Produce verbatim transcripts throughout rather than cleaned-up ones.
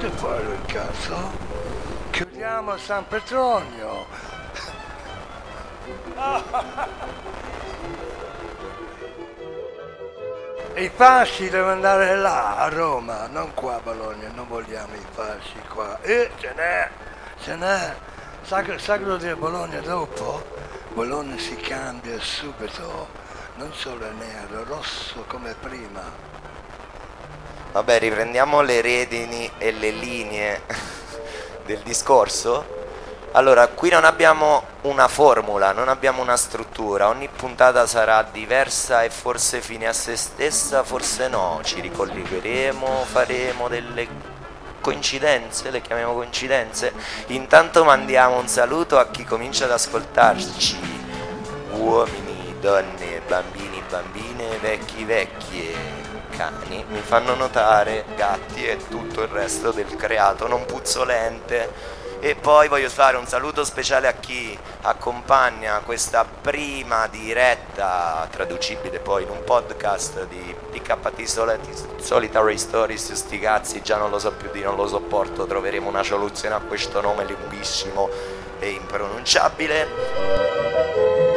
Fate quello il cazzo. Chiudiamo San Petronio. E i fasci devono andare là, a Roma, non qua a Bologna, non vogliamo i fasci qua. E ce n'è, ce n'è. Sa, sa cosa dire Bologna dopo? Bologna si cambia subito, non solo è nero, rosso come prima. Vabbè, riprendiamo le redini e le linee del discorso. Allora, qui non abbiamo una formula, non abbiamo una struttura, ogni puntata sarà diversa e forse fine a se stessa, forse no, ci ricollegheremo, faremo delle coincidenze, le chiamiamo coincidenze. Intanto mandiamo un saluto a chi comincia ad ascoltarci, uomini, donne, bambini, bambine, vecchi, vecchie, cani, mi fanno notare, gatti e tutto il resto del creato non puzzolente. E poi voglio fare un saluto speciale a chi accompagna questa prima diretta, traducibile poi in un podcast di P K T Solitary Stories, sti cazzi, già non lo so più di non lo sopporto, troveremo una soluzione a questo nome lunghissimo e impronunciabile.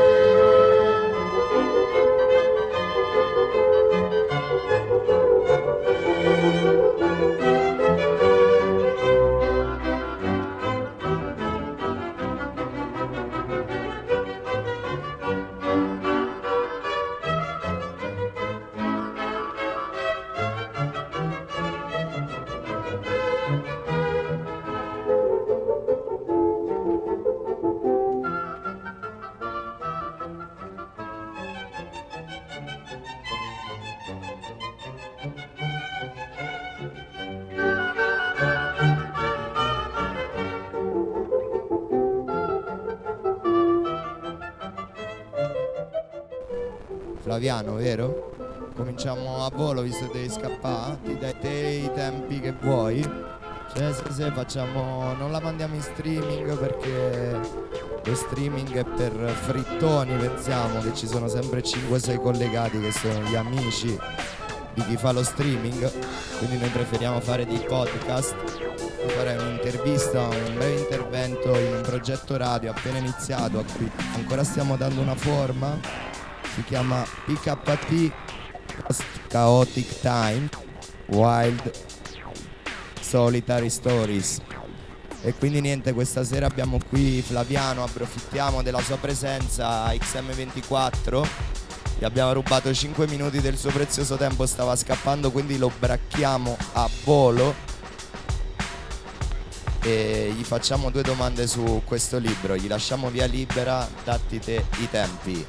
Flaviano, vero? Cominciamo a volo visto che devi scappare, ti dai te i tempi che vuoi. Cioè se, se facciamo, non la mandiamo in streaming perché lo streaming è per frittoni, pensiamo che ci sono sempre cinque sei collegati che sono gli amici di chi fa lo streaming, quindi noi preferiamo fare dei podcast, fare un'intervista, un breve intervento in un progetto radio appena iniziato a cui ancora stiamo dando una forma. Si chiama P K T Chaotic Time Wild Solitary Stories. E quindi niente, questa sera abbiamo qui Flaviano, approfittiamo della sua presenza a X M ventiquattro. Gli abbiamo rubato cinque minuti del suo prezioso tempo, stava scappando, quindi lo bracchiamo a volo e gli facciamo due domande su questo libro. Gli lasciamo via libera, datti te i tempi.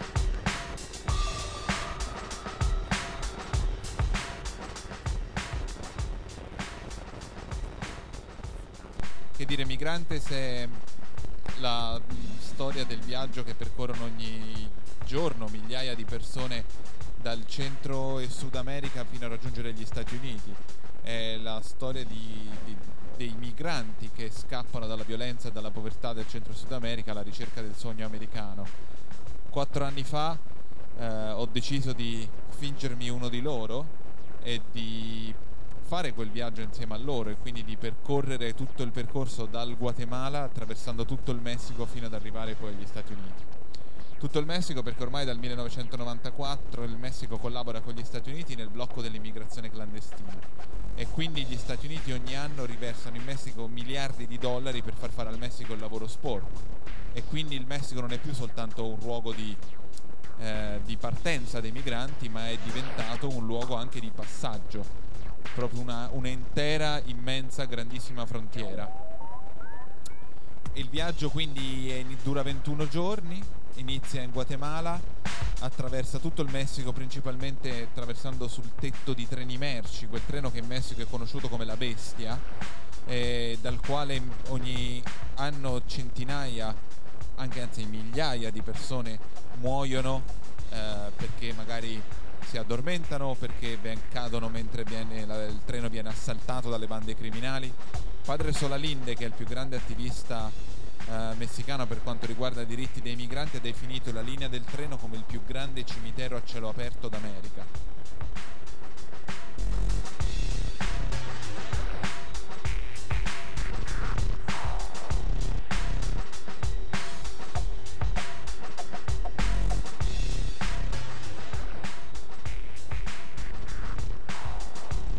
Che dire, Migrantes è la storia del viaggio che percorrono ogni giorno migliaia di persone dal centro e Sud America fino a raggiungere gli Stati Uniti. È la storia di, di, dei migranti che scappano dalla violenza e dalla povertà del centro e Sud America alla ricerca del sogno americano. Quattro anni fa eh, ho deciso di fingermi uno di loro e di fare quel viaggio insieme a loro e quindi di percorrere tutto il percorso dal Guatemala attraversando tutto il Messico fino ad arrivare poi agli Stati Uniti. Tutto il Messico perché ormai dal millenovecentonovantaquattro il Messico collabora con gli Stati Uniti nel blocco dell'immigrazione clandestina e quindi gli Stati Uniti ogni anno riversano in Messico miliardi di dollari per far fare al Messico il lavoro sporco e quindi il Messico non è più soltanto un luogo di, eh, di partenza dei migranti, ma è diventato un luogo anche di passaggio, proprio una, un'intera, immensa, grandissima frontiera. Il viaggio quindi è, dura ventuno giorni, inizia in Guatemala, attraversa tutto il Messico, principalmente attraversando sul tetto di treni merci, quel treno che in Messico è conosciuto come la Bestia, eh, dal quale ogni anno centinaia, anche anzi migliaia di persone muoiono eh, perché magari si addormentano, perché cadono mentre viene, la, il treno viene assaltato dalle bande criminali. Padre Solalinde, che è il più grande attivista eh, messicano per quanto riguarda i diritti dei migranti, ha definito la linea del treno come il più grande cimitero a cielo aperto d'America.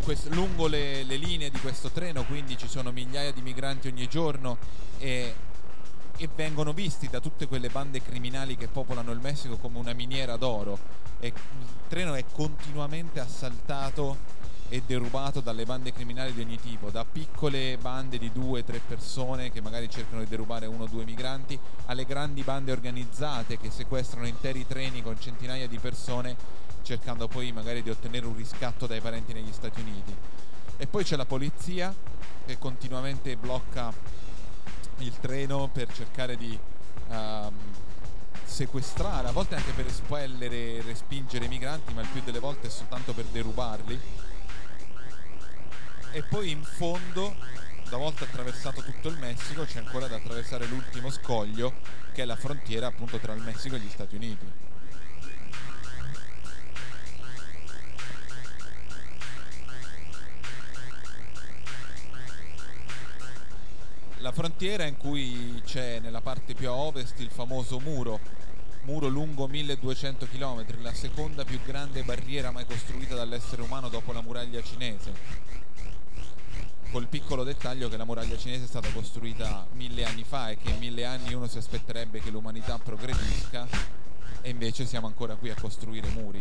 quest- lungo le, le linee di questo treno, quindi ci sono migliaia di migranti ogni giorno e, e vengono visti da tutte quelle bande criminali che popolano il Messico come una miniera d'oro, e il treno è continuamente assaltato e derubato dalle bande criminali di ogni tipo, da piccole bande di due o tre persone che magari cercano di derubare uno o due migranti, alle grandi bande organizzate che sequestrano interi treni con centinaia di persone, cercando poi magari di ottenere un riscatto dai parenti negli Stati Uniti. E poi c'è la polizia che continuamente blocca il treno per cercare di um, sequestrare, a volte anche per espellere e respingere i migranti, ma il più delle volte è soltanto per derubarli. E poi in fondo, una volta attraversato tutto il Messico, c'è ancora da attraversare l'ultimo scoglio, che è la frontiera appunto tra il Messico e gli Stati Uniti. La frontiera in cui c'è nella parte più a ovest il famoso muro, muro lungo milleduecento chilometri, la seconda più grande barriera mai costruita dall'essere umano dopo la muraglia cinese. Col piccolo dettaglio che la muraglia cinese è stata costruita mille anni fa e che in mille anni uno si aspetterebbe che l'umanità progredisca, e invece siamo ancora qui a costruire muri.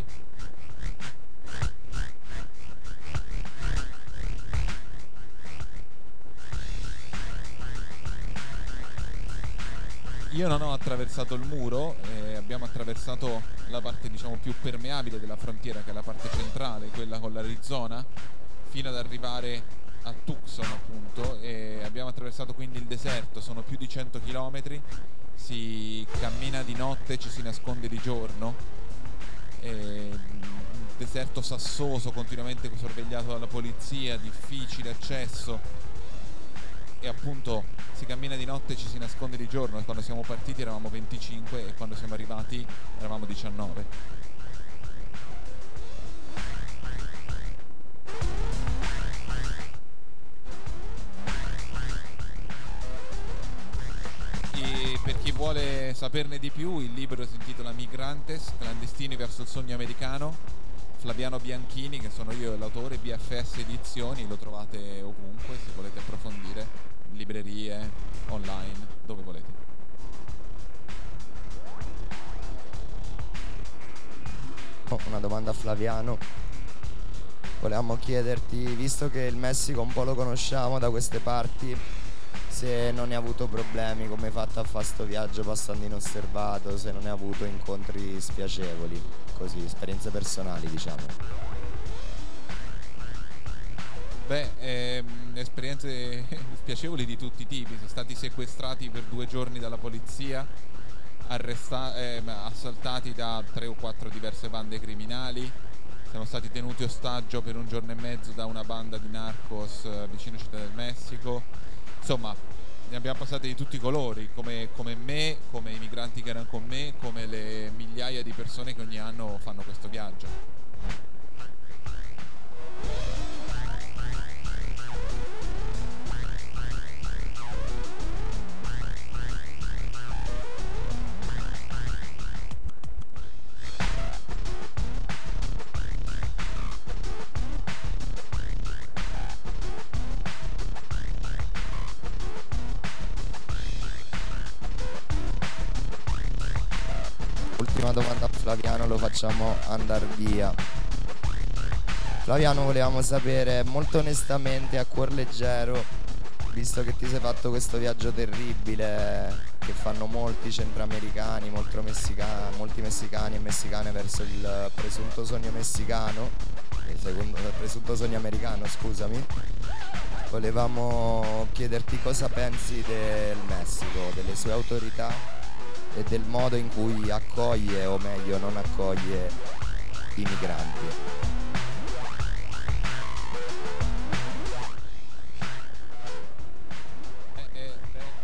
Io non ho attraversato il muro, eh, abbiamo attraversato la parte diciamo più permeabile della frontiera, che è la parte centrale, quella con l'Arizona, fino ad arrivare a Tucson appunto, e abbiamo attraversato quindi il deserto. Sono più di cento chilometri, si cammina di notte, ci si nasconde di giorno, e un deserto sassoso, continuamente sorvegliato dalla polizia, difficile accesso, e appunto si cammina di notte e ci si nasconde di giorno. Quando siamo partiti eravamo venticinque e quando siamo arrivati eravamo diciannove. Per chi vuole saperne di più, il libro si intitola Migrantes, clandestini verso il sogno americano, Flaviano Bianchini, che sono io l'autore, B F S Edizioni, lo trovate ovunque se volete approfondire, in librerie, online, dove volete. Oh, una domanda a Flaviano. Volevamo chiederti, visto che il Messico un po' lo conosciamo da queste parti, se non hai avuto problemi, come hai fatto a fare sto viaggio passando inosservato, se non hai avuto incontri spiacevoli, così, esperienze personali diciamo. Beh, ehm, esperienze spiacevoli di tutti i tipi. Siamo stati sequestrati per due giorni dalla polizia, arresta- eh, assaltati da tre o quattro diverse bande criminali, siamo stati tenuti ostaggio per un giorno e mezzo da una banda di narcos eh, vicino Città del Messico. Insomma, ne abbiamo passate di tutti i colori, come, come me, come i migranti che erano con me, come le migliaia di persone che ogni anno fanno questo viaggio. Ultima domanda a Flaviano, lo facciamo andare via. Flaviano, volevamo sapere molto onestamente, a cuor leggero, visto che ti sei fatto questo viaggio terribile che fanno molti centroamericani, molto messica- molti messicani e messicane verso il presunto sogno messicano, il, secondo, il presunto sogno americano, scusami, volevamo chiederti cosa pensi del Messico, delle sue autorità e del modo in cui accoglie, o meglio non accoglie, i migranti. Eh, eh,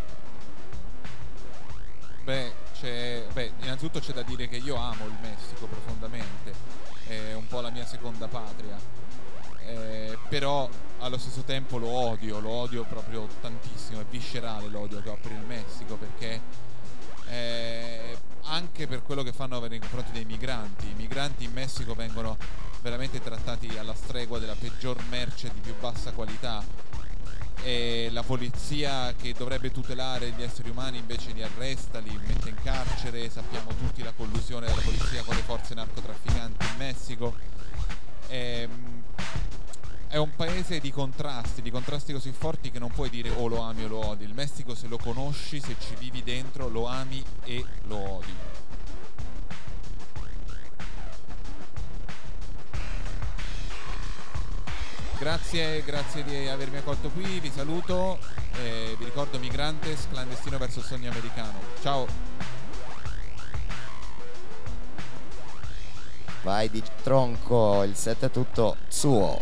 beh, beh, c'è, beh, innanzitutto c'è da dire che io amo il Messico profondamente, è un po' la mia seconda patria, eh, però allo stesso tempo lo odio, lo odio proprio tantissimo, è viscerale l'odio che ho per il Messico, perché Eh, anche per quello che fanno nei confronti dei migranti. I migranti in Messico vengono veramente trattati alla stregua della peggior merce di più bassa qualità, e la polizia che dovrebbe tutelare gli esseri umani invece li arresta, li mette in carcere. Sappiamo tutti la collusione della polizia con le forze narcotrafficanti in Messico. È, è un paese di contrasti, di contrasti così forti che non puoi dire o lo ami o lo odi. Il Messico, se lo conosci, se ci vivi dentro, lo ami e lo odi. Grazie, grazie di avermi accolto qui, vi saluto, eh, vi ricordo Migrantes, clandestino verso il sogno americano. Ciao! Vai di tronco, il set è tutto suo.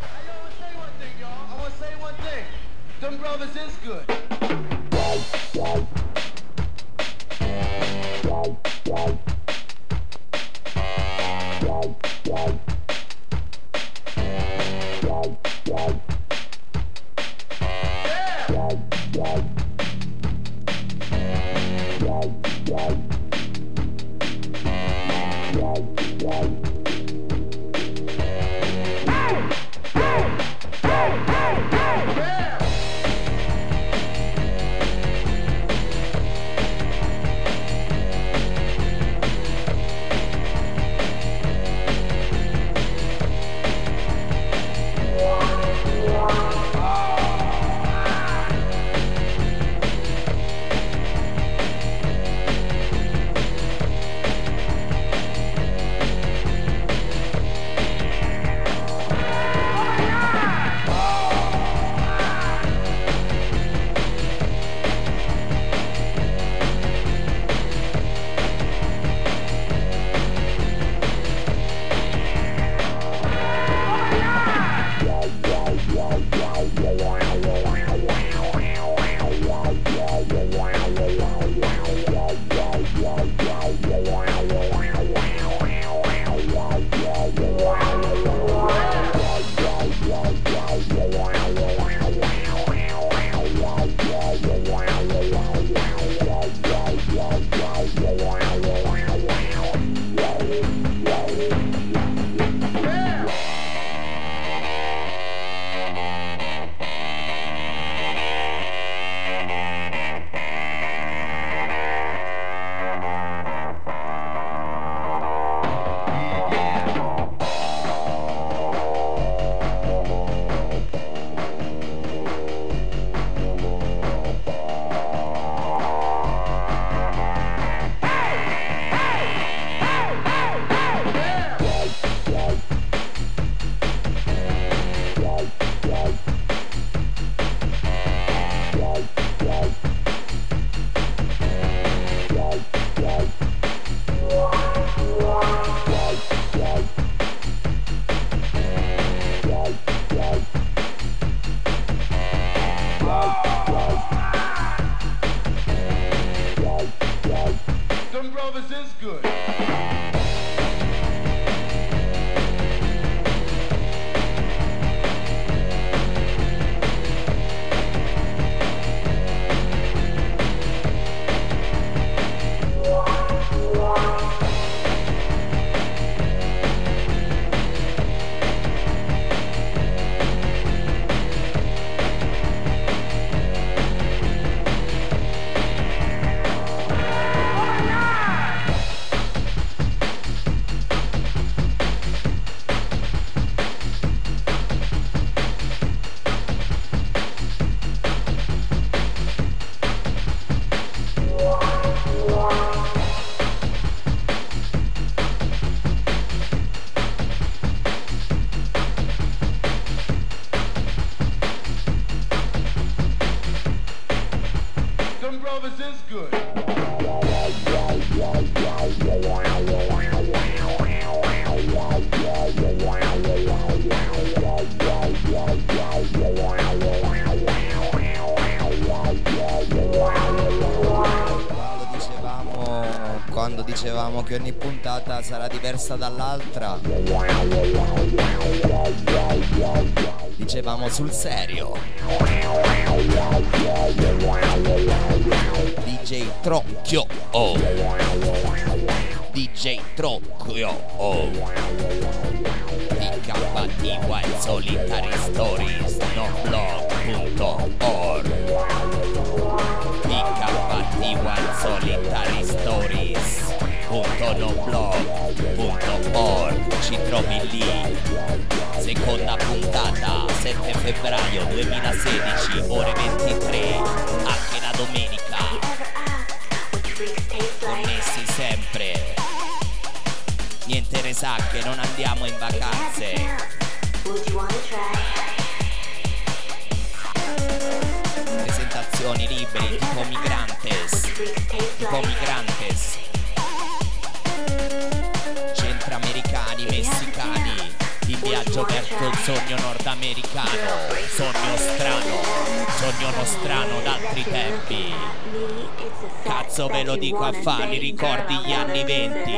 Quando dicevamo che ogni puntata sarà diversa dall'altra, dicevamo sul serio. D J Tronchio. Oh. D J Trocchio. Oh. P K T Wild Solitary Stories noblog punto org. P K T Wild Solitary Stories punto noblog punto org. Ci trovi lì. Seconda puntata, sette febbraio duemilasedici, ore ventitré, anche la domenica. Connessi sempre. Niente resacche, non andiamo in vacanze. Presentazioni liberi, tipo Migrantes. Tipo Migrantes. Centroamericani, messicani. Il viaggio verso il sogno nordamericano. Sogno strano. Sogno nostrano d'altri tempi. Cazzo ve lo dico a fani, ricordi gli anni venti.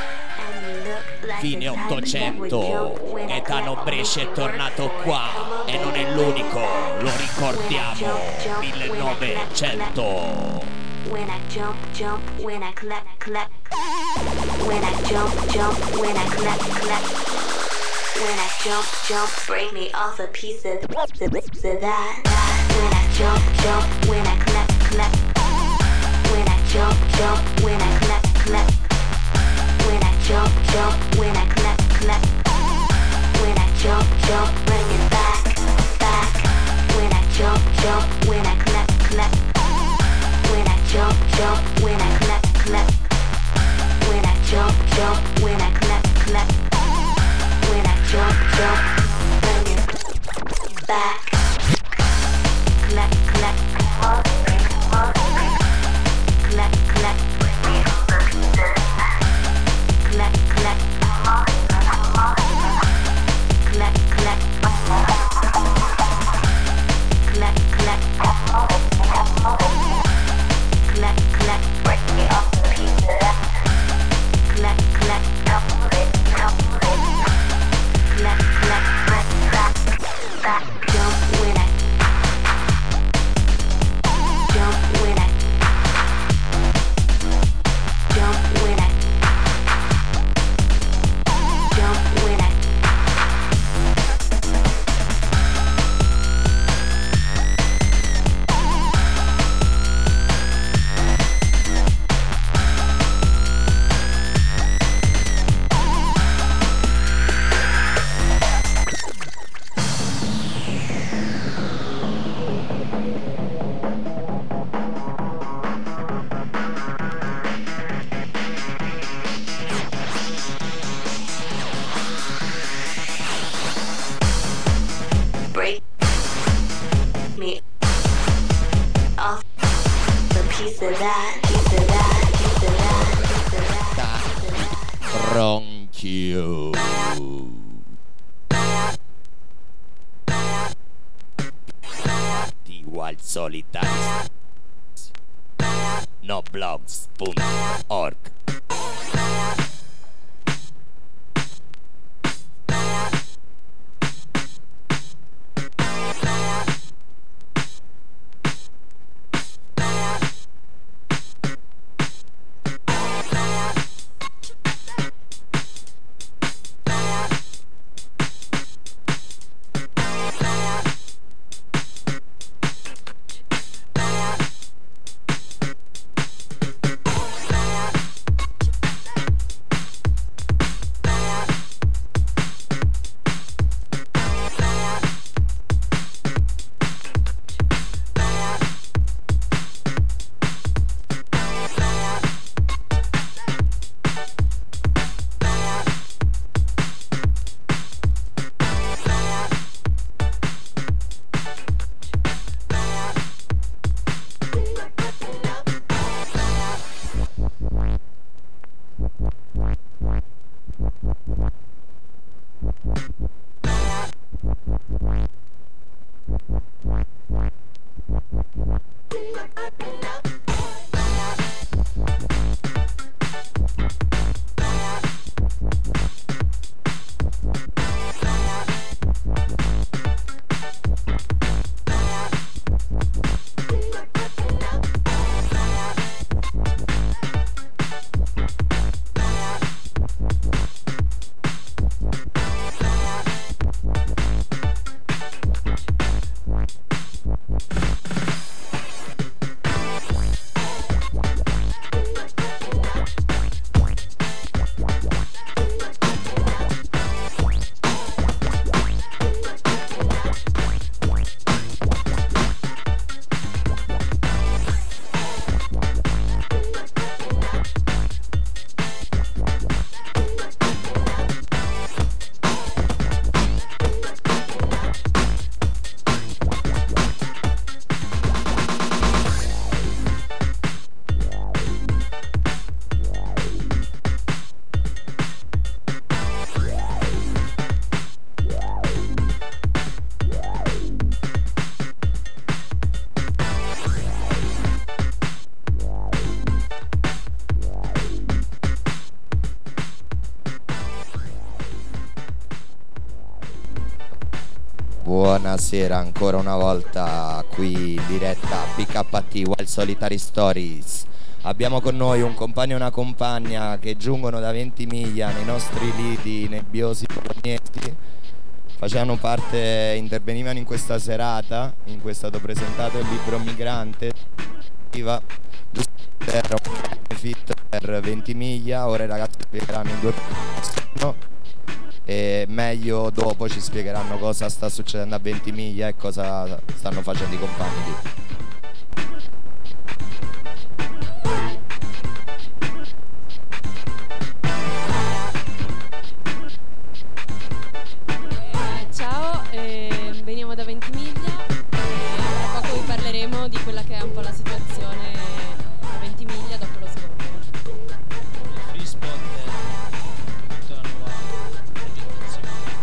Fine ottocento. Gaetano Brescia è tornato qua. E non è l'unico, lo ricordiamo. millenovecento. When I jump, jump, when I clap, clap. When I jump, jump, when I clap, clap. When I jump, jump, break me off a piece of, of, of that. When I jump, jump, when I clap, clap. When I jump, jump, when I clap, clap. When I jump, jump, when I clap, clap. When I jump, jump, bring it back, back. When I jump, jump, when I clap, clap. When I jump, jump, when I clap, clap. When I jump, jump, when I clap, clap. When I jump, jump, bring it back. Clap, clap. Clap, clap. Clap, clap. Clap, clap. Clap, clap. Clap, clap. Break me off a piece of that. Clap, clap. Clap, clap. Back, back. Jump when I jump when I jump when I jump when I break me off the piece of that, piece of that, piece of that, piece of that, piece of that. Ronchio. Di Wild Solitary noblogs punto org. buonasera ancora una volta qui in diretta B K T Wild Solitary Stories. Abbiamo con noi un compagno e una compagna che giungono da Ventimiglia nei nostri lidi nebbiosi bolognesi. Facevano parte, intervenivano in questa serata in cui è stato presentato il libro Migrante. Era un fit per Ventimiglia. Ora i ragazzi spiegheranno in due no? E meglio dopo ci spiegheranno cosa sta succedendo a Ventimiglia e cosa stanno facendo i compagni lì. Eh, ciao, eh, veniamo da Ventimiglia e tra poco vi parleremo di quella che è un po' la situazione a Ventimiglia dopo lo sgombero. Il free spot è tutta la nuova progettazione.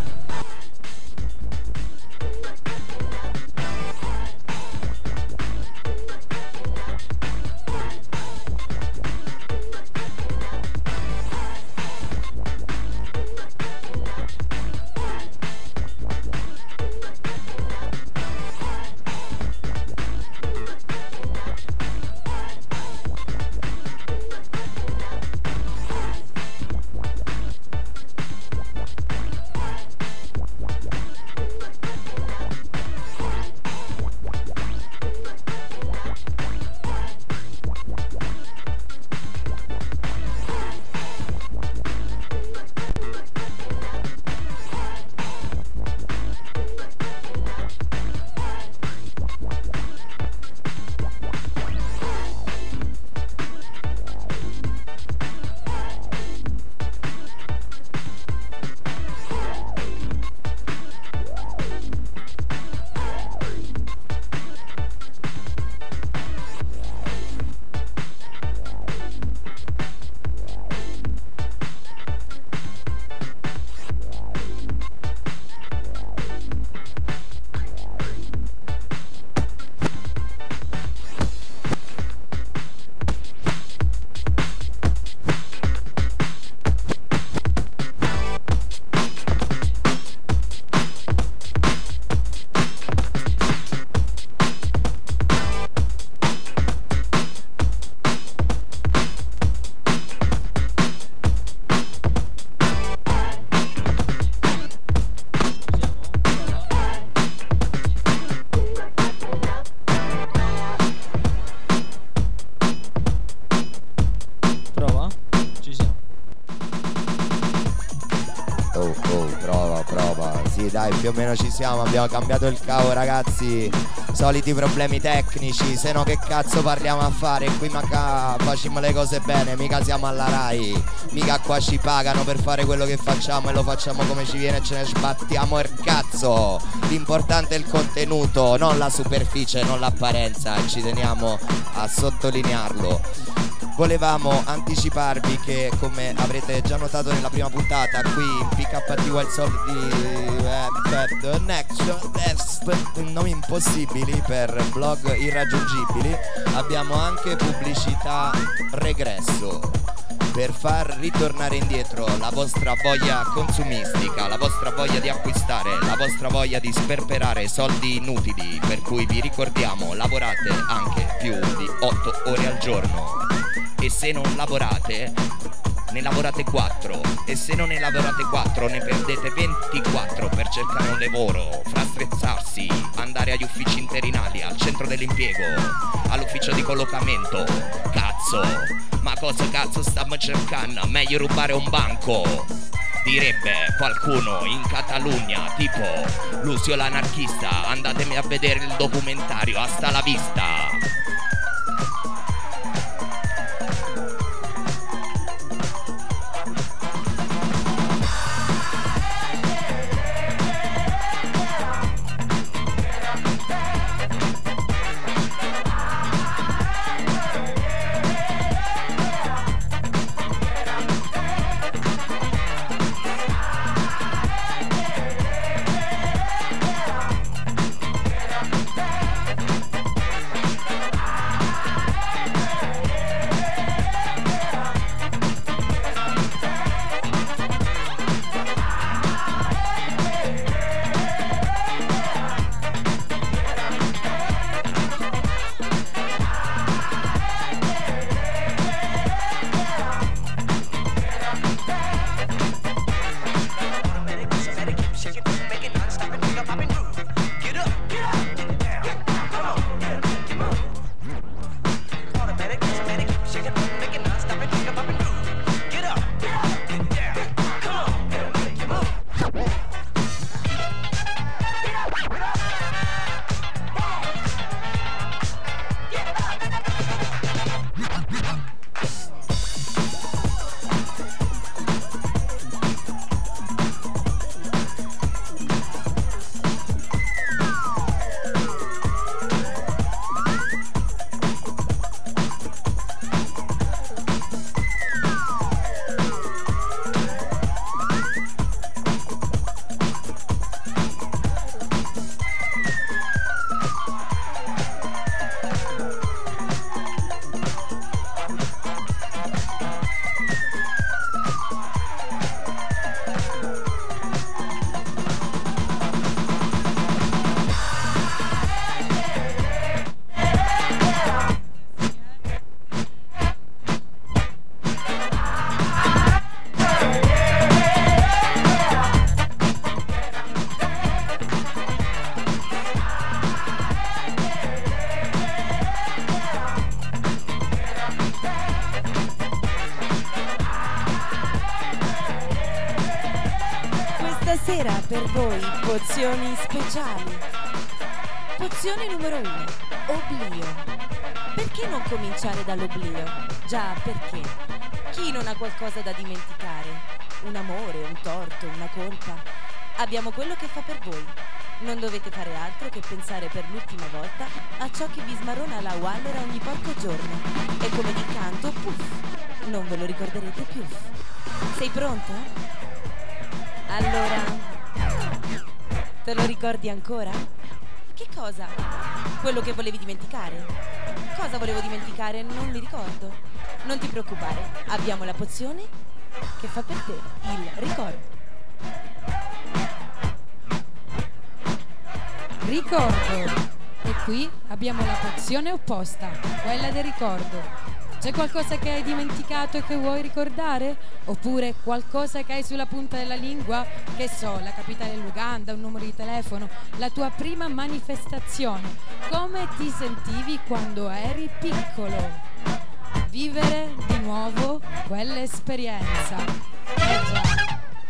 Prova? Ci siamo. Oh, oh, prova, prova. Sì, dai, più o meno ci siamo. Abbiamo cambiato il cavo, ragazzi. Soliti problemi tecnici. Se no, che cazzo parliamo a fare? Qui mica facciamo le cose bene. Mica siamo alla Rai. Mica qua ci pagano per fare quello che facciamo e lo facciamo come ci viene e ce ne sbattiamo il cazzo. L'importante è il contenuto, non la superficie, non l'apparenza. E ci teniamo a sottolinearlo. Volevamo anticiparvi che, come avrete già notato nella prima puntata, qui in P K T Wild Solitary Next, nomi impossibili per blog irraggiungibili, abbiamo anche pubblicità regresso per far ritornare indietro la vostra voglia consumistica, la vostra voglia di acquistare, la vostra voglia di sperperare soldi inutili, per cui vi ricordiamo, lavorate anche più di otto ore al giorno. E se non lavorate, ne lavorate quattro. E se non ne lavorate quattro, ne perdete ventiquattro per cercare un lavoro, frastezzarsi, andare agli uffici interinali, al centro dell'impiego, all'ufficio di collocamento. Cazzo, ma cosa cazzo stiamo cercando? Meglio rubare un banco, direbbe qualcuno in Catalogna, tipo Lucio l'anarchista. Andatemi a vedere il documentario, hasta la vista. Stasera per voi pozioni speciali. Pozione numero uno, oblio. Perché non cominciare dall'oblio? Già, perché? Chi non ha qualcosa da dimenticare? Un amore, un torto, una colpa? Abbiamo quello che fa per voi. Non dovete fare altro che pensare per l'ultima volta a ciò che vi smarrona la Waller ogni porco giorno. E come di canto, puff, non ve lo ricorderete più. Sei pronto? Allora, te lo ricordi ancora? Che cosa? Quello che volevi dimenticare? Cosa volevo dimenticare? Non mi ricordo. Non ti preoccupare, abbiamo la pozione che fa per te il ricordo. Ricordo. E qui abbiamo la pozione opposta, quella del ricordo. C'è qualcosa che hai dimenticato e che vuoi ricordare? Oppure qualcosa che hai sulla punta della lingua? Che so, la capitale dell'Uganda, un numero di telefono, la tua prima manifestazione. Come ti sentivi quando eri piccolo? Vivere di nuovo quell'esperienza. Eh già.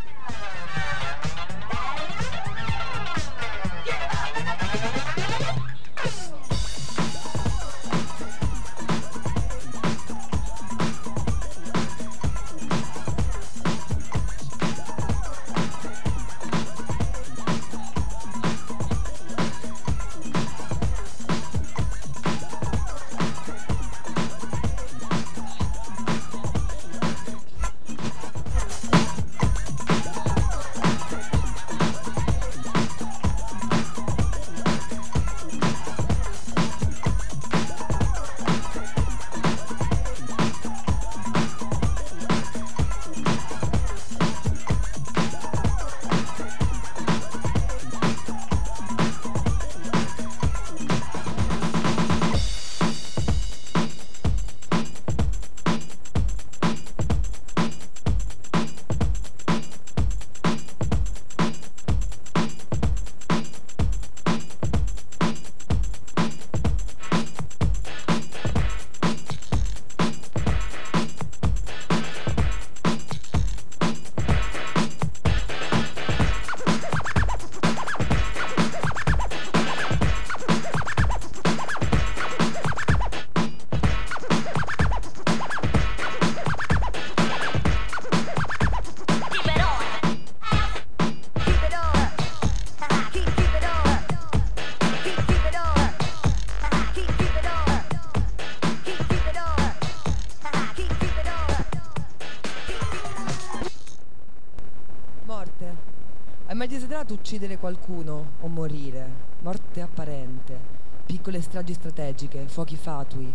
Uccidere qualcuno o morire, morte apparente, piccole stragi strategiche, fuochi fatui.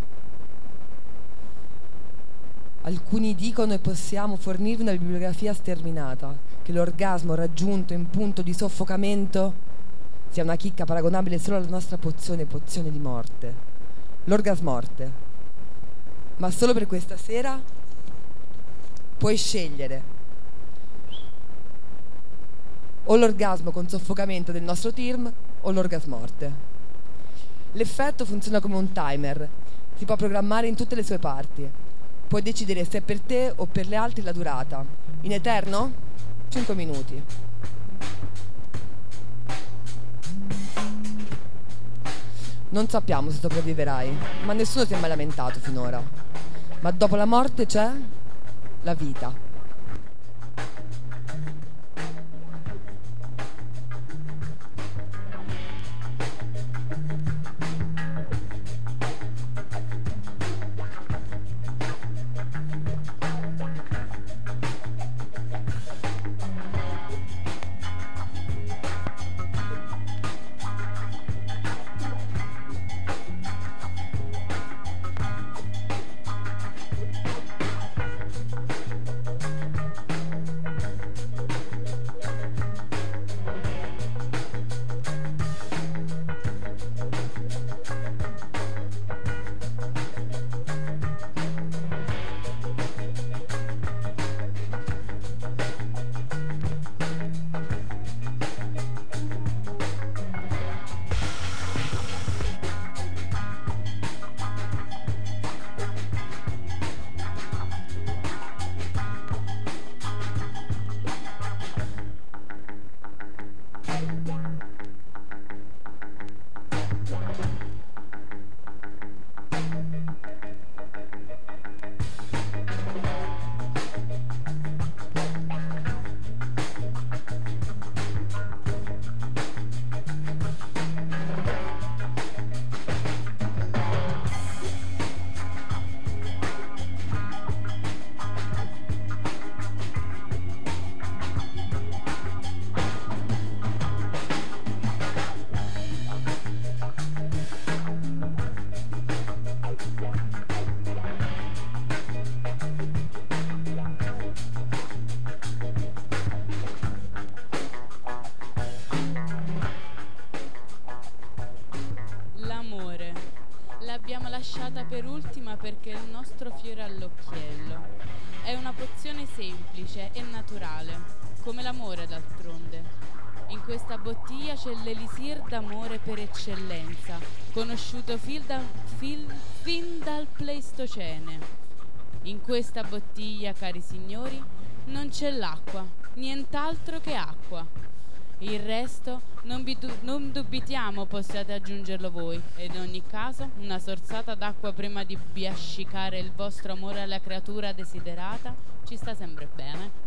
Alcuni dicono e possiamo fornirvi una bibliografia sterminata, che l'orgasmo raggiunto in punto di soffocamento sia una chicca paragonabile solo alla nostra pozione, pozione di morte. L'orgasmorte. Ma solo per questa sera puoi scegliere o l'orgasmo con soffocamento del nostro team o l'orgasmorte. L'effetto funziona come un timer, si può programmare in tutte le sue parti. Puoi decidere se è per te o per le altre la durata. In eterno? cinque minuti. Non sappiamo se sopravviverai, ma nessuno si è mai lamentato finora. Ma dopo la morte c'è la vita. bellissima perché è il nostro fiore all'occhiello. È una pozione semplice e naturale, come l'amore d'altronde. In questa bottiglia c'è l'elisir d'amore per eccellenza, conosciuto fin, da, fin, fin dal Pleistocene. In questa bottiglia, cari signori, non c'è l'acqua, nient'altro che acqua. Il resto non, vi du- non dubitiamo possiate aggiungerlo voi, ed in ogni caso una sorsata d'acqua prima di biascicare il vostro amore alla creatura desiderata ci sta sempre bene.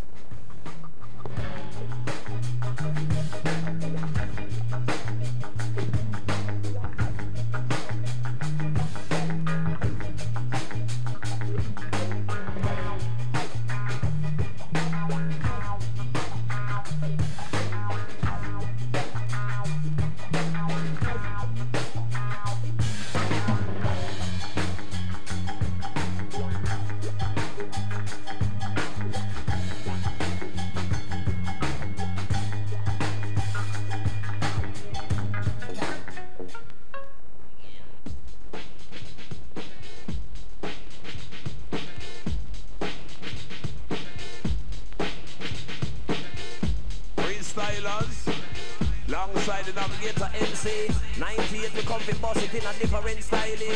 Alongside the navigator M C ninety-eight we come fi boss it in a different style.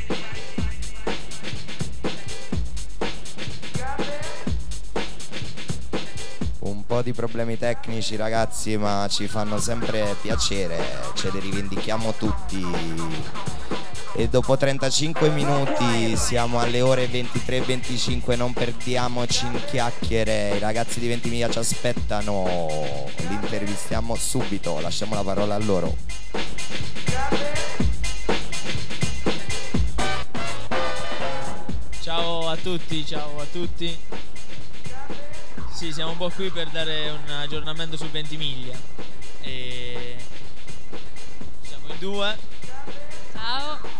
Un po' di problemi tecnici ragazzi, ma ci fanno sempre piacere, ce li rivendichiamo tutti. E dopo trentacinque minuti siamo alle ore ventitré e venticinque, non perdiamoci in chiacchiere, i ragazzi di Ventimiglia ci aspettano, li intervistiamo subito, lasciamo la parola a loro. Ciao a tutti, ciao a tutti. Sì, siamo un po' qui per dare un aggiornamento su Ventimiglia. E siamo in due. Ciao.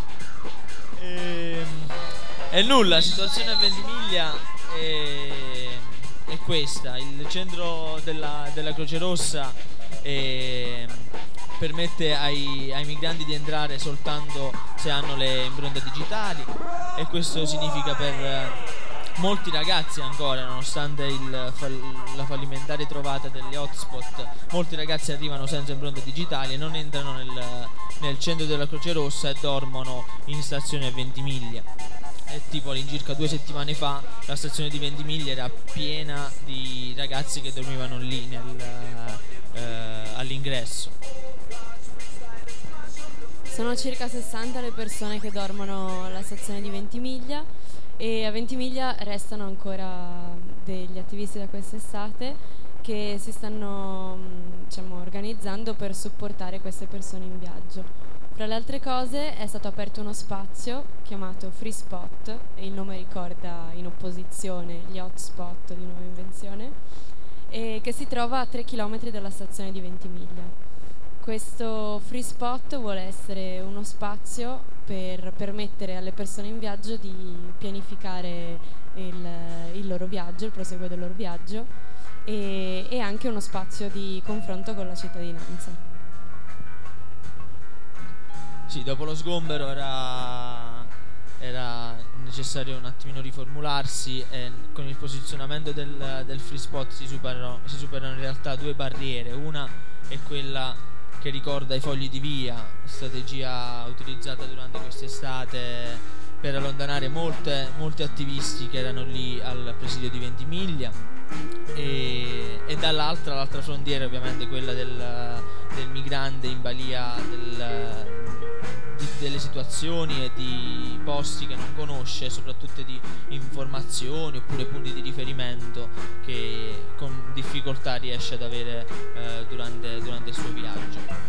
E, e nulla, la situazione a Ventimiglia è, è questa. Il centro della, della Croce Rossa è, permette ai, ai migranti di entrare soltanto se hanno le impronte digitali, e questo significa per molti ragazzi ancora, nonostante il, la fallimentare trovata degli hotspot, molti ragazzi arrivano senza impronte digitali e non entrano nel, nel centro della Croce Rossa e dormono in stazione a Ventimiglia. E tipo all'incirca due settimane fa la stazione di Ventimiglia era piena di ragazzi che dormivano lì nel, eh, all'ingresso. Sono circa sessanta le persone che dormono alla stazione di Ventimiglia, e a Ventimiglia restano ancora degli attivisti da quest'estate che si stanno, diciamo, organizzando per supportare queste persone in viaggio. Fra le altre cose è stato aperto uno spazio chiamato Free Spot, e il nome ricorda in opposizione gli hotspot di nuova invenzione, e che si trova a tre chilometri dalla stazione di Ventimiglia. Questo Free Spot vuole essere uno spazio per permettere alle persone in viaggio di pianificare il, il loro viaggio, il proseguo del loro viaggio, e, e anche uno spazio di confronto con la cittadinanza. Sì, dopo lo sgombero era, era necessario un attimino riformularsi, e con il posizionamento del, del Free Spot si superano, si superano in realtà due barriere. Una è quella che ricorda i fogli di via, strategia utilizzata durante quest'estate per allontanare molte, molti attivisti che erano lì al presidio di Ventimiglia, e, e dall'altra, l'altra frontiera ovviamente quella del, del migrante in balia del, di, delle situazioni e di posti che non conosce, soprattutto di informazioni oppure punti di riferimento che con difficoltà riesce ad avere eh, durante, durante il suo viaggio.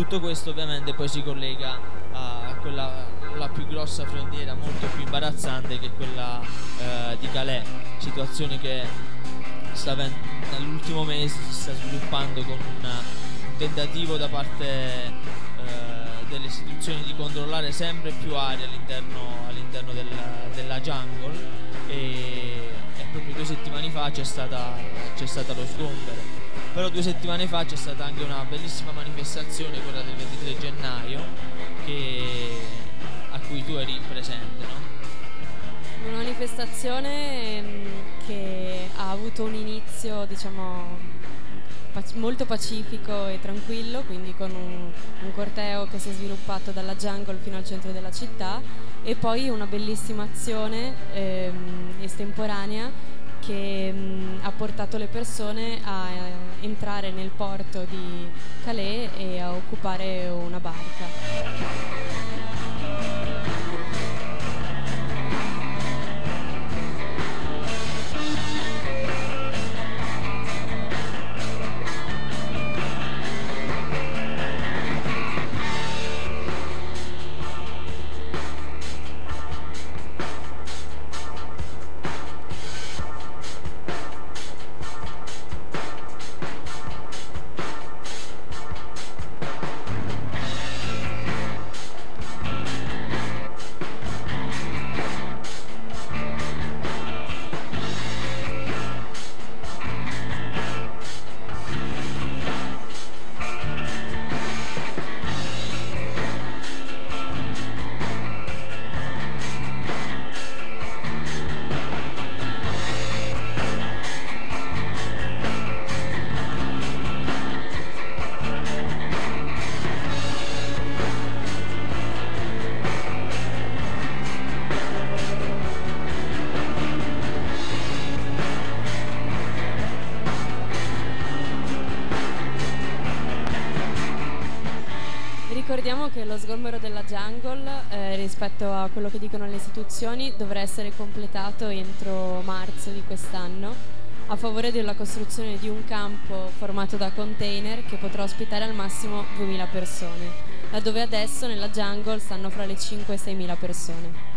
tutto questo ovviamente poi si collega a quella la più grossa frontiera, molto più imbarazzante, che è quella eh, di Calais, situazione che sta ven- nell'ultimo mese si sta sviluppando con una, un tentativo da parte eh, delle istituzioni di controllare sempre più aree all'interno, all'interno del, della jungle, e, e proprio due settimane fa c'è stata, c'è stata lo sgombero. Però due settimane fa c'è stata anche una bellissima manifestazione, quella del ventitré gennaio, che, a cui tu eri presente, no? Una manifestazione ehm, che ha avuto un inizio, diciamo, pac- molto pacifico e tranquillo, quindi con un, un corteo che si è sviluppato dalla jungle fino al centro della città, e poi una bellissima azione ehm, estemporanea che mh, ha portato le persone a eh, entrare nel porto di Calais e a occupare una barca. Ricordiamo che lo sgombero della jungle, eh, rispetto a quello che dicono le istituzioni, dovrà essere completato entro marzo di quest'anno, a favore della costruzione di un campo formato da container che potrà ospitare al massimo duemila persone, laddove adesso nella jungle stanno fra le cinque e seimila persone.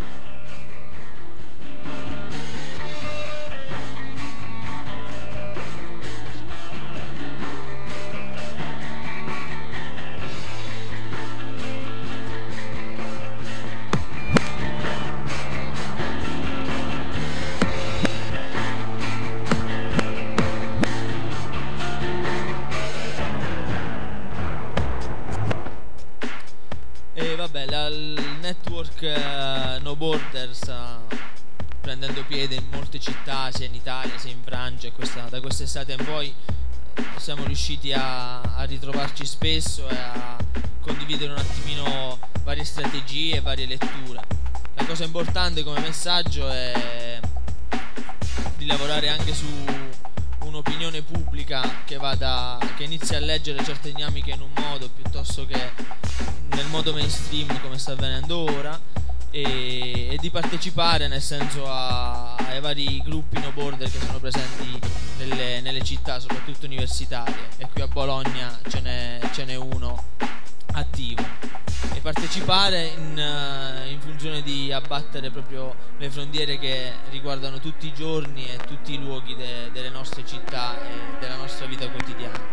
E vabbè, la, il network eh, No Border sta prendendo piede in molte città, sia in Italia sia in Francia, e questa, da quest'estate in poi eh, siamo riusciti a, a ritrovarci spesso e a condividere un attimino varie strategie e varie letture. La cosa importante come messaggio è di lavorare anche su un'opinione pubblica che vada, che inizi a leggere certe dinamiche in un modo piuttosto che nel modo mainstream come sta avvenendo ora, e, e di partecipare, nel senso, a, ai vari gruppi No Border che sono presenti nelle, nelle città soprattutto universitarie, e qui a Bologna ce n'è, ce n'è uno attivo, e partecipare in, in funzione di abbattere proprio le frontiere che riguardano tutti i giorni e tutti i luoghi de, delle nostre città e della nostra vita quotidiana.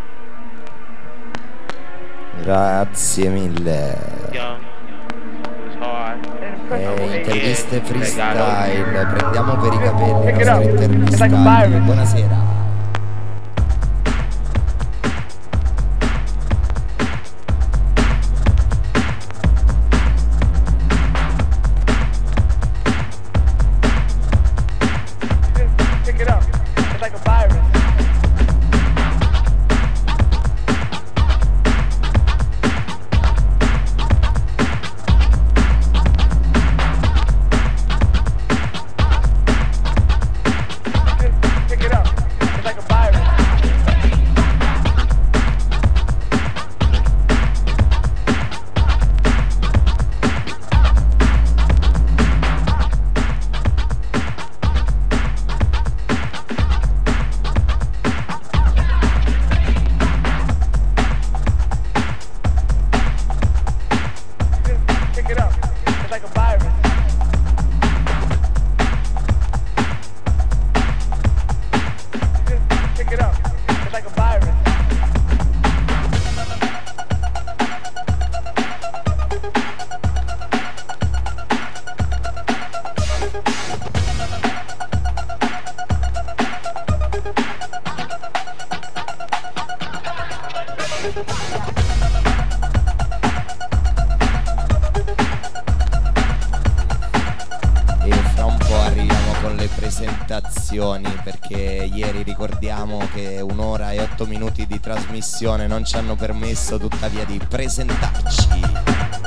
Grazie mille. E interviste freestyle, prendiamo per i capelli i nostri intervistati. Buonasera. presentazioni, perché ieri ricordiamo che un'ora e otto minuti di trasmissione non ci hanno permesso tuttavia di presentarci.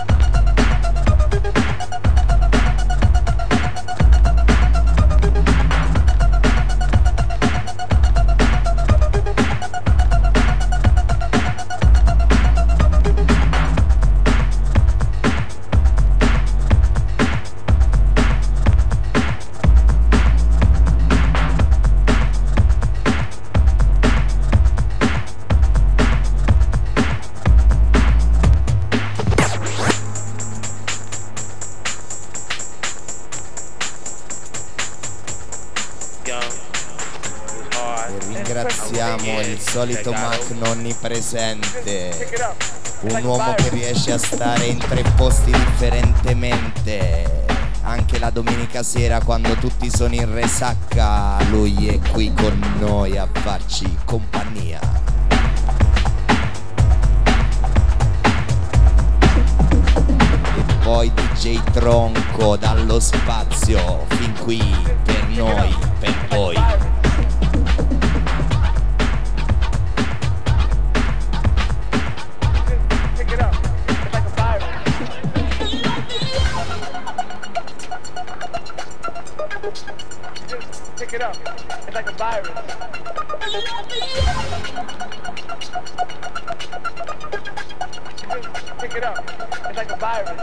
Ringraziamo il solito Mac onnipresente, un uomo che riesce a stare in tre posti differentemente. Anche la domenica sera, quando tutti sono in resacca, lui è qui con noi a farci compagnia. E poi D J Tronco dallo spazio, fin qui per noi, per voi. Pick it up. It's like a virus. Pick it up. It's like a virus.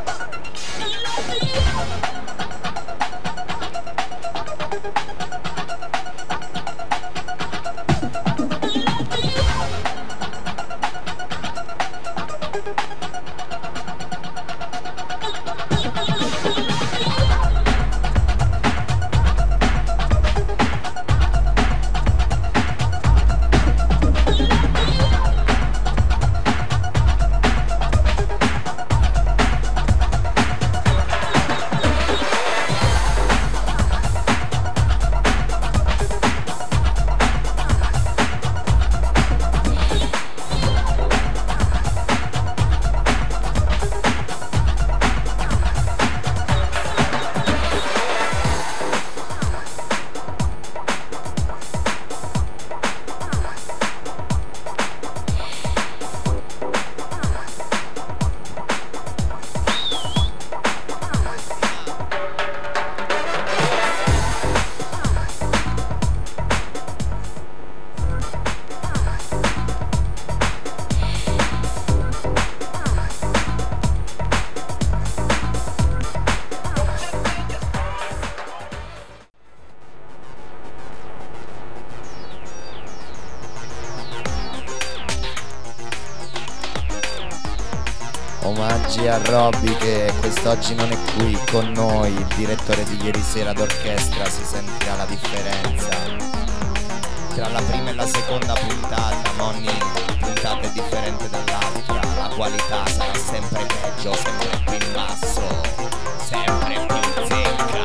Omaggi a Robby che quest'oggi non è qui con noi, il direttore di ieri sera d'orchestra. Si sentirà la differenza tra la prima e la seconda puntata, ma ogni puntata è differente dall'altra. La qualità sarà sempre peggio, sempre più in basso, sempre più zecca,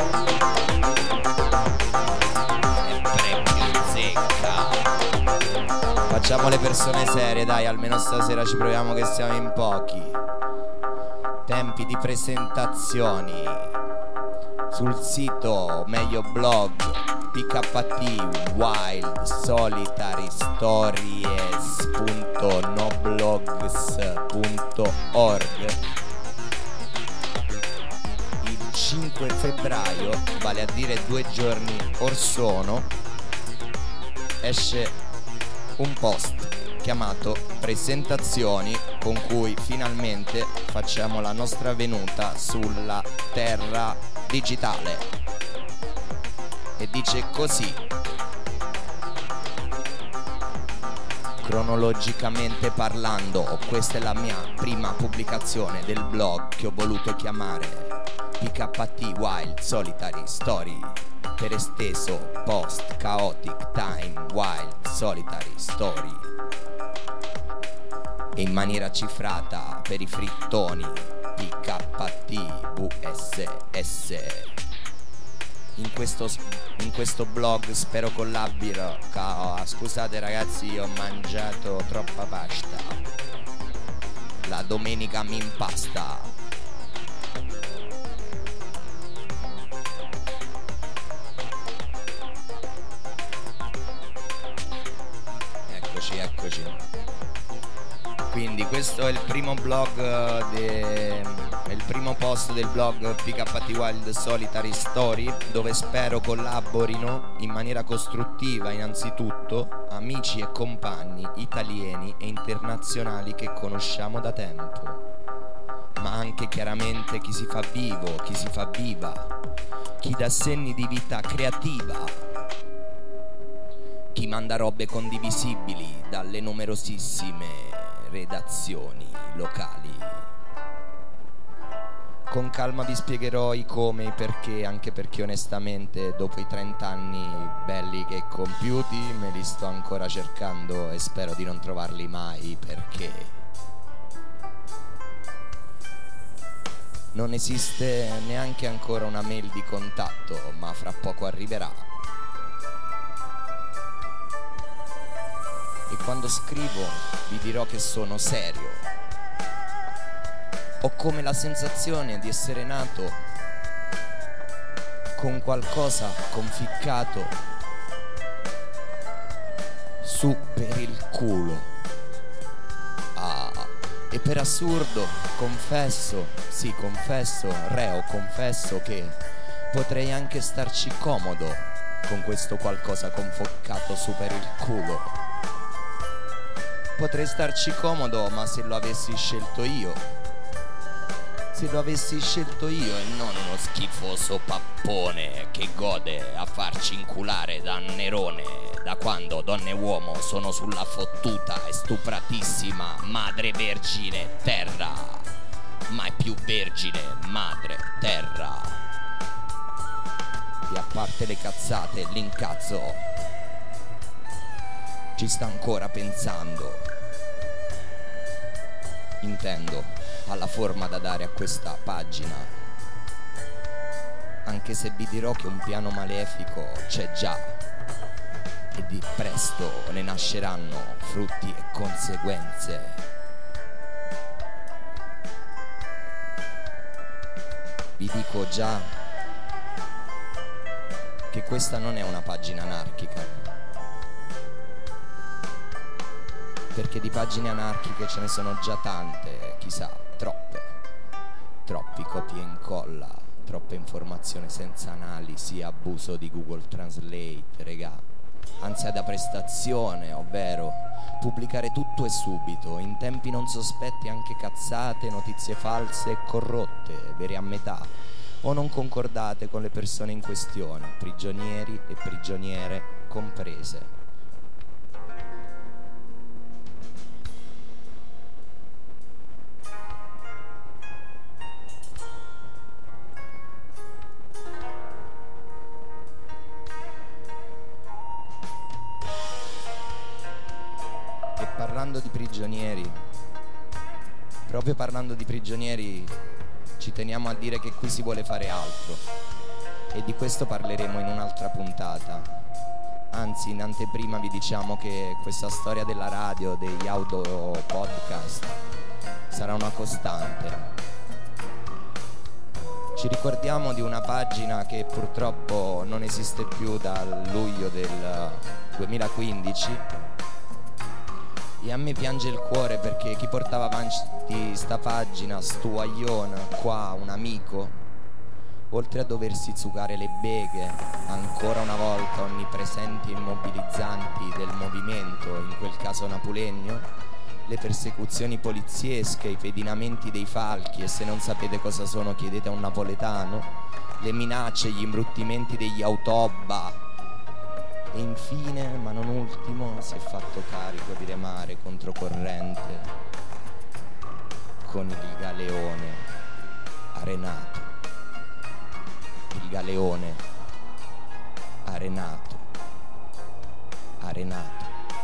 sempre più zecca. Facciamo le persone serie, dai, almeno stasera ci proviamo che siamo in pochi. Tempi di presentazioni sul sito meglio blog P K T Wild Solitary Stories punto noblogs punto org. Il cinque febbraio, vale a dire due giorni or sono, esce un post chiamato Presentazioni, con cui finalmente facciamo la nostra venuta sulla terra digitale. E dice così: cronologicamente parlando, questa è la mia prima pubblicazione del blog che ho voluto chiamare P K T Wild Solitary Story, per esteso Post Chaotic Time Wild Solitary Story, e in maniera cifrata per i frittoni P K T V S S. In questo, in questo blog spero collabino. Oh, scusate ragazzi, io ho mangiato troppa pasta, la domenica mi impasta. Quindi questo è il primo blog, de... è il primo post del blog P K T Wild Solitary Story, dove spero collaborino in maniera costruttiva innanzitutto amici e compagni italiani e internazionali che conosciamo da tempo, ma anche chiaramente chi si fa vivo, chi si fa viva, chi dà segni di vita creativa, chi manda robe condivisibili dalle numerosissime redazioni locali. Con calma vi spiegherò i come, i perché, anche perché onestamente dopo i trenta anni belli che compiuti me li sto ancora cercando e spero di non trovarli mai, perché non esiste neanche ancora una mail di contatto, ma fra poco arriverà. E quando scrivo vi dirò che sono serio. Ho come la sensazione di essere nato con qualcosa conficcato su per il culo. Ah, e per assurdo confesso, sì confesso, reo, confesso che potrei anche starci comodo con questo qualcosa conficcato su per il culo. Potrei starci comodo, ma se lo avessi scelto io, se lo avessi scelto io e non uno schifoso pappone che gode a farci inculare da un nerone, da quando donna e uomo sono sulla fottuta e stupratissima madre vergine terra, mai più vergine madre terra. E a parte le cazzate, l'incazzo ci sta ancora pensando. Intendo alla forma da dare a questa pagina, anche se vi dirò che un piano malefico c'è già e di presto ne nasceranno frutti e conseguenze. Vi dico già che questa non è una pagina anarchica, perché di pagine anarchiche ce ne sono già tante, chissà, troppe, troppi copia e incolla, troppe informazioni senza analisi, abuso di Google Translate, regà, ansia da prestazione, ovvero pubblicare tutto e subito, in tempi non sospetti anche cazzate, notizie false e corrotte, vere a metà, o non concordate con le persone in questione, prigionieri e prigioniere comprese. Parlando di prigionieri, proprio parlando di prigionieri, ci teniamo a dire che qui si vuole fare altro e di questo parleremo in un'altra puntata. Anzi, in anteprima vi diciamo che questa storia della radio, degli audio podcast sarà una costante. Ci ricordiamo di una pagina che purtroppo non esiste più dal luglio del duemilaquindici. E a me piange il cuore perché chi portava avanti sta pagina, stu aglione, qua un amico, oltre a doversi zucare le beghe, ancora una volta onnipresenti e immobilizzanti del movimento, in quel caso napolegno, le persecuzioni poliziesche, i pedinamenti dei falchi, e se non sapete cosa sono chiedete a un napoletano, le minacce, gli imbruttimenti degli autoba. E infine, ma non ultimo, si è fatto carico di remare controcorrente con il galeone arenato. Il galeone arenato. Arenato.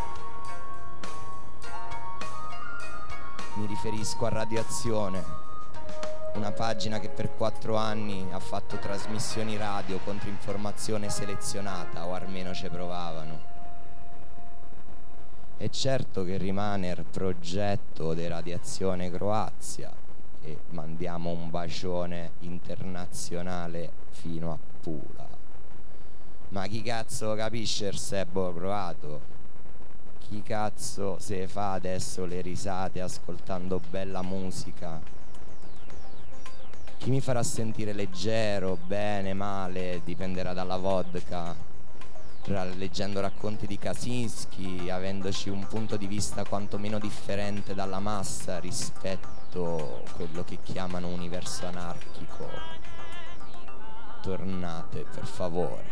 Mi riferisco a Radioazione, una pagina che per quattro anni ha fatto trasmissioni radio contro informazione selezionata, o almeno ci provavano. E certo che rimane il progetto di Radiazione Croazia, e mandiamo un bacione internazionale fino a Pula. Ma chi cazzo capisce il sebo provato? Chi chi cazzo se fa adesso le risate ascoltando bella musica? Chi mi farà sentire leggero, bene, male, dipenderà dalla vodka, tra leggendo racconti di Kaczynski, avendoci un punto di vista quantomeno differente dalla massa rispetto a quello che chiamano universo anarchico. Tornate, per favore.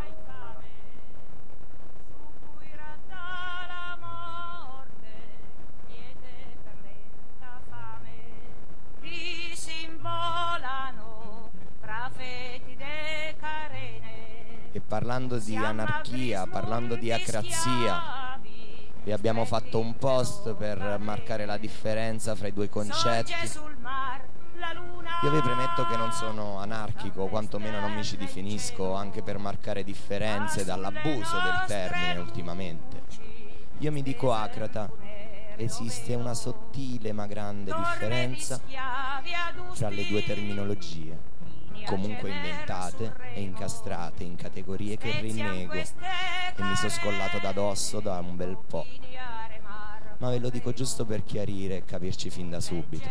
E parlando di anarchia, parlando di acrazia, vi abbiamo fatto un post per marcare la differenza fra i due concetti. Io vi premetto che non sono anarchico, quantomeno non mi ci definisco, anche per marcare differenze dall'abuso del termine ultimamente. Io mi dico acrata. Esiste una sottile ma grande differenza fra le due terminologie, comunque inventate e incastrate in categorie che rinnego e mi sono scollato da dosso da un bel po'. Ma ve lo dico giusto per chiarire e capirci fin da subito.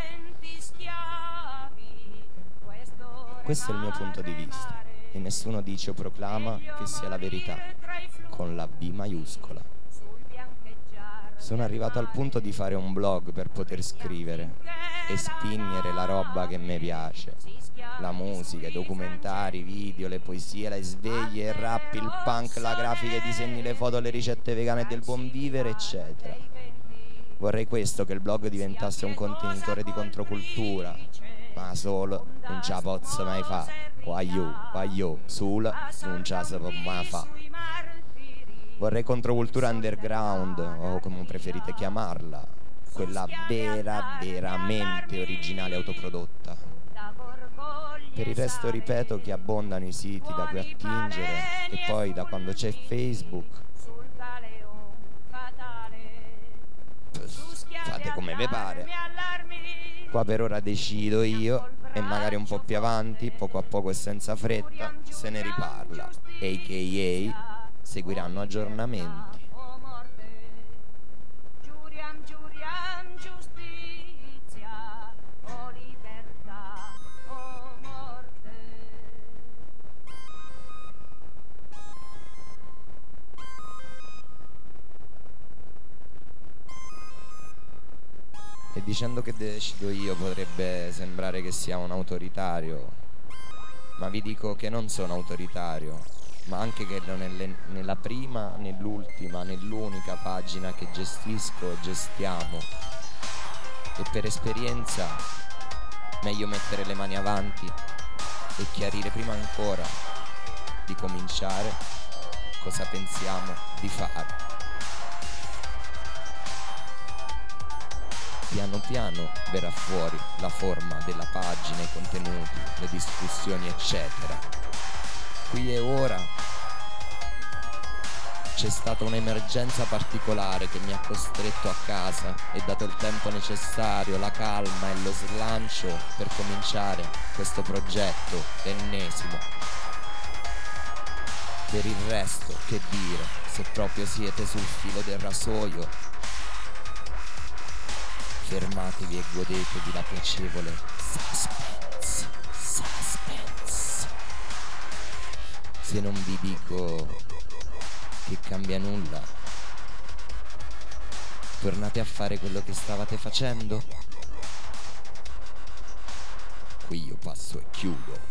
Questo è il mio punto di vista e nessuno dice o proclama che sia la verità, con la B maiuscola. Sono arrivato al punto di fare un blog per poter scrivere e spignere la roba che mi piace. La musica, i documentari, i video, le poesie, le sveglie, il rap, il punk, la grafica, i disegni, le foto, le ricette vegane del buon vivere, eccetera. Vorrei questo, che il blog diventasse un contenitore di controcultura, ma solo non ce la posso mai fa. Guagliù, guagliù, sola non ce la si può mai fa. Vorrei controcultura underground, o come preferite chiamarla, quella vera, veramente originale autoprodotta. Per il resto ripeto che abbondano i siti da cui attingere e poi da quando c'è Facebook fate come vi pare. Qua per ora decido io e magari un po' più avanti, poco a poco e senza fretta, se ne riparla, a k a seguiranno aggiornamenti. E dicendo che decido io potrebbe sembrare che sia un autoritario, ma vi dico che non sono autoritario, ma anche che non è le, nella prima, nell'ultima, nell'unica pagina che gestisco e gestiamo. E per esperienza meglio mettere le mani avanti e chiarire prima ancora di cominciare cosa pensiamo di fare. Piano piano verrà fuori la forma della pagina, i contenuti, le discussioni, eccetera. Qui e ora c'è stata un'emergenza particolare che mi ha costretto a casa e dato il tempo necessario, la calma e lo slancio per cominciare questo progetto ennesimo. Per il resto, che dire, se proprio siete sul filo del rasoio, fermatevi e godetevi la piacevole suspense, suspense. Se non vi dico che cambia nulla, tornate a fare quello che stavate facendo. Qui io passo e chiudo.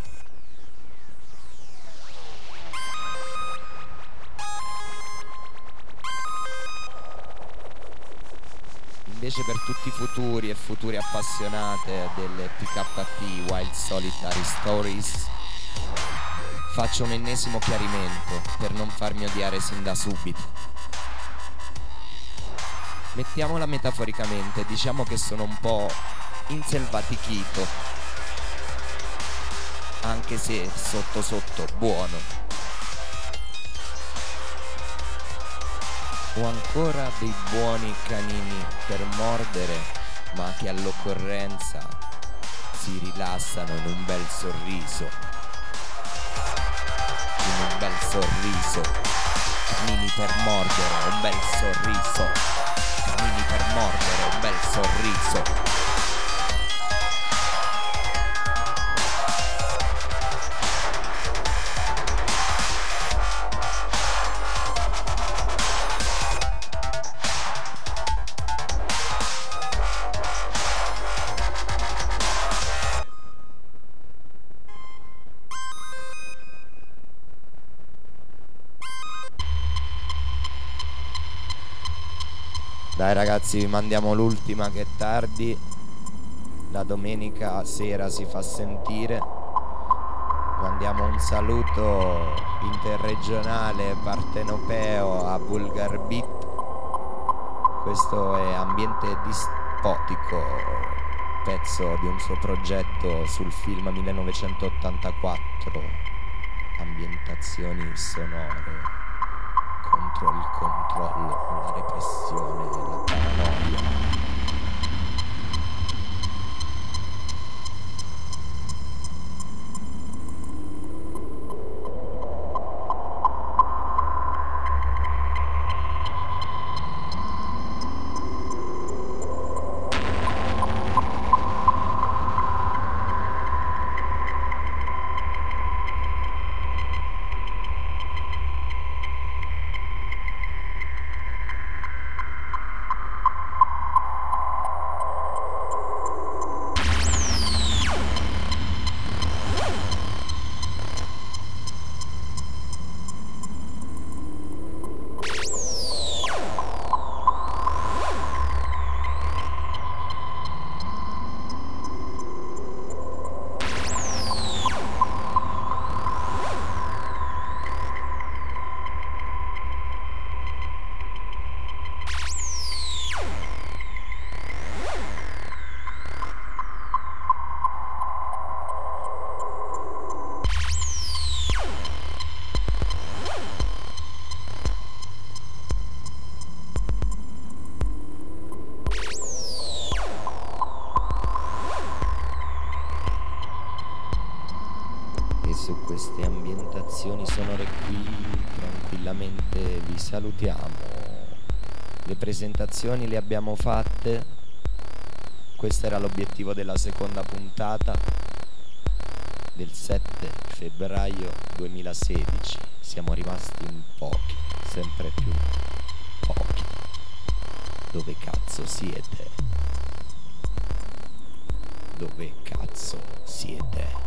Invece per tutti i futuri e future appassionate delle P K P Wild Solitary Stories faccio un ennesimo chiarimento per non farmi odiare sin da subito. Mettiamola metaforicamente, diciamo che sono un po' inselvatichito, anche se sotto sotto buono. Ho ancora dei buoni canini per mordere, ma che all'occorrenza si rilassano in un bel sorriso. In un bel sorriso. Cammini per mordere un bel sorriso, cammini per mordere un bel sorriso. Dai ragazzi, vi mandiamo l'ultima che è tardi. La domenica sera si fa sentire. Mandiamo un saluto interregionale partenopeo a Vulgar Beat. Questo è Ambiente Dispotico, pezzo di un suo progetto sul film millenovecentottantaquattro. Ambientazioni sonore contro il controllo, la repressione e la paranoia. Su queste ambientazioni sonore qui tranquillamente vi salutiamo. Le presentazioni le abbiamo fatte. Questo era l'obiettivo della seconda puntata del sette febbraio duemilasedici. Siamo rimasti in pochi, sempre più pochi. Dove cazzo siete? Dove cazzo siete?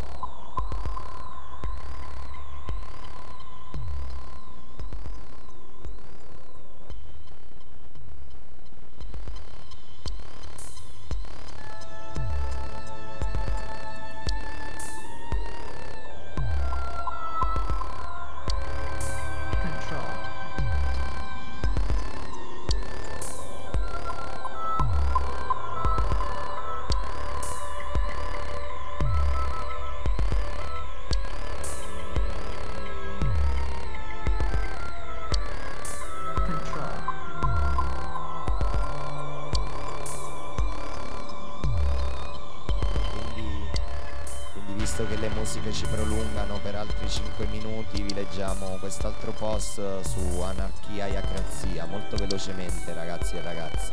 Che le musiche ci prolungano per altri cinque minuti, vi leggiamo quest'altro post su anarchia e acrazia molto velocemente, ragazzi e ragazze.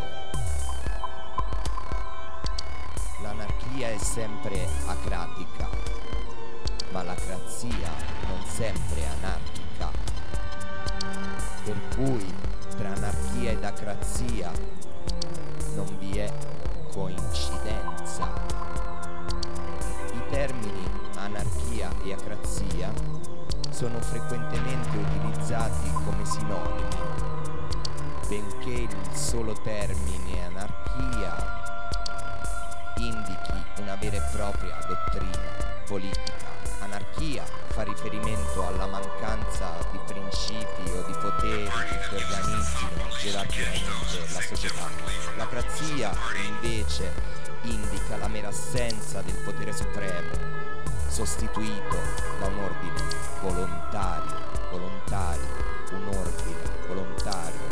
L'anarchia è sempre acratica, ma l'acrazia non sempre è anarchica, per cui tra anarchia ed acrazia non vi è coincidenza. I termini anarchia e acrazia sono frequentemente utilizzati come sinonimi, benché il solo termine anarchia indichi una vera e propria dottrina politica. Anarchia fa riferimento alla mancanza di principi o di poteri che organizzino gerarchicamente la società. L'acrazia invece indica la mera assenza del potere supremo, sostituito da un ordine volontario, volontario, un ordine volontario.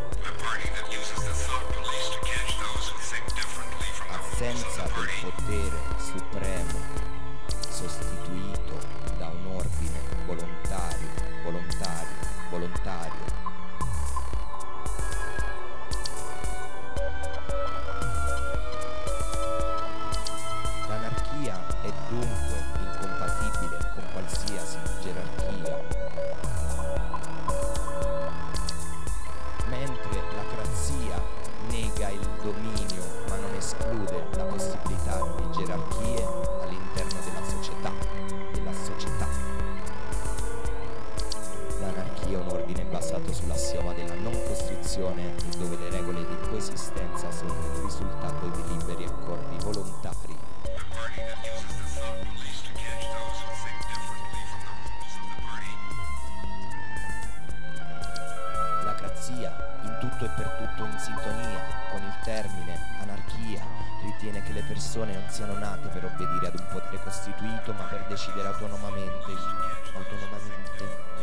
Assenza del potere supremo, sostituito da un ordine volontario, volontario, volontario. tutto e per tutto in sintonia con il termine anarchia, ritiene che le persone non siano nate per obbedire ad un potere costituito, ma per decidere autonomamente, autonomamente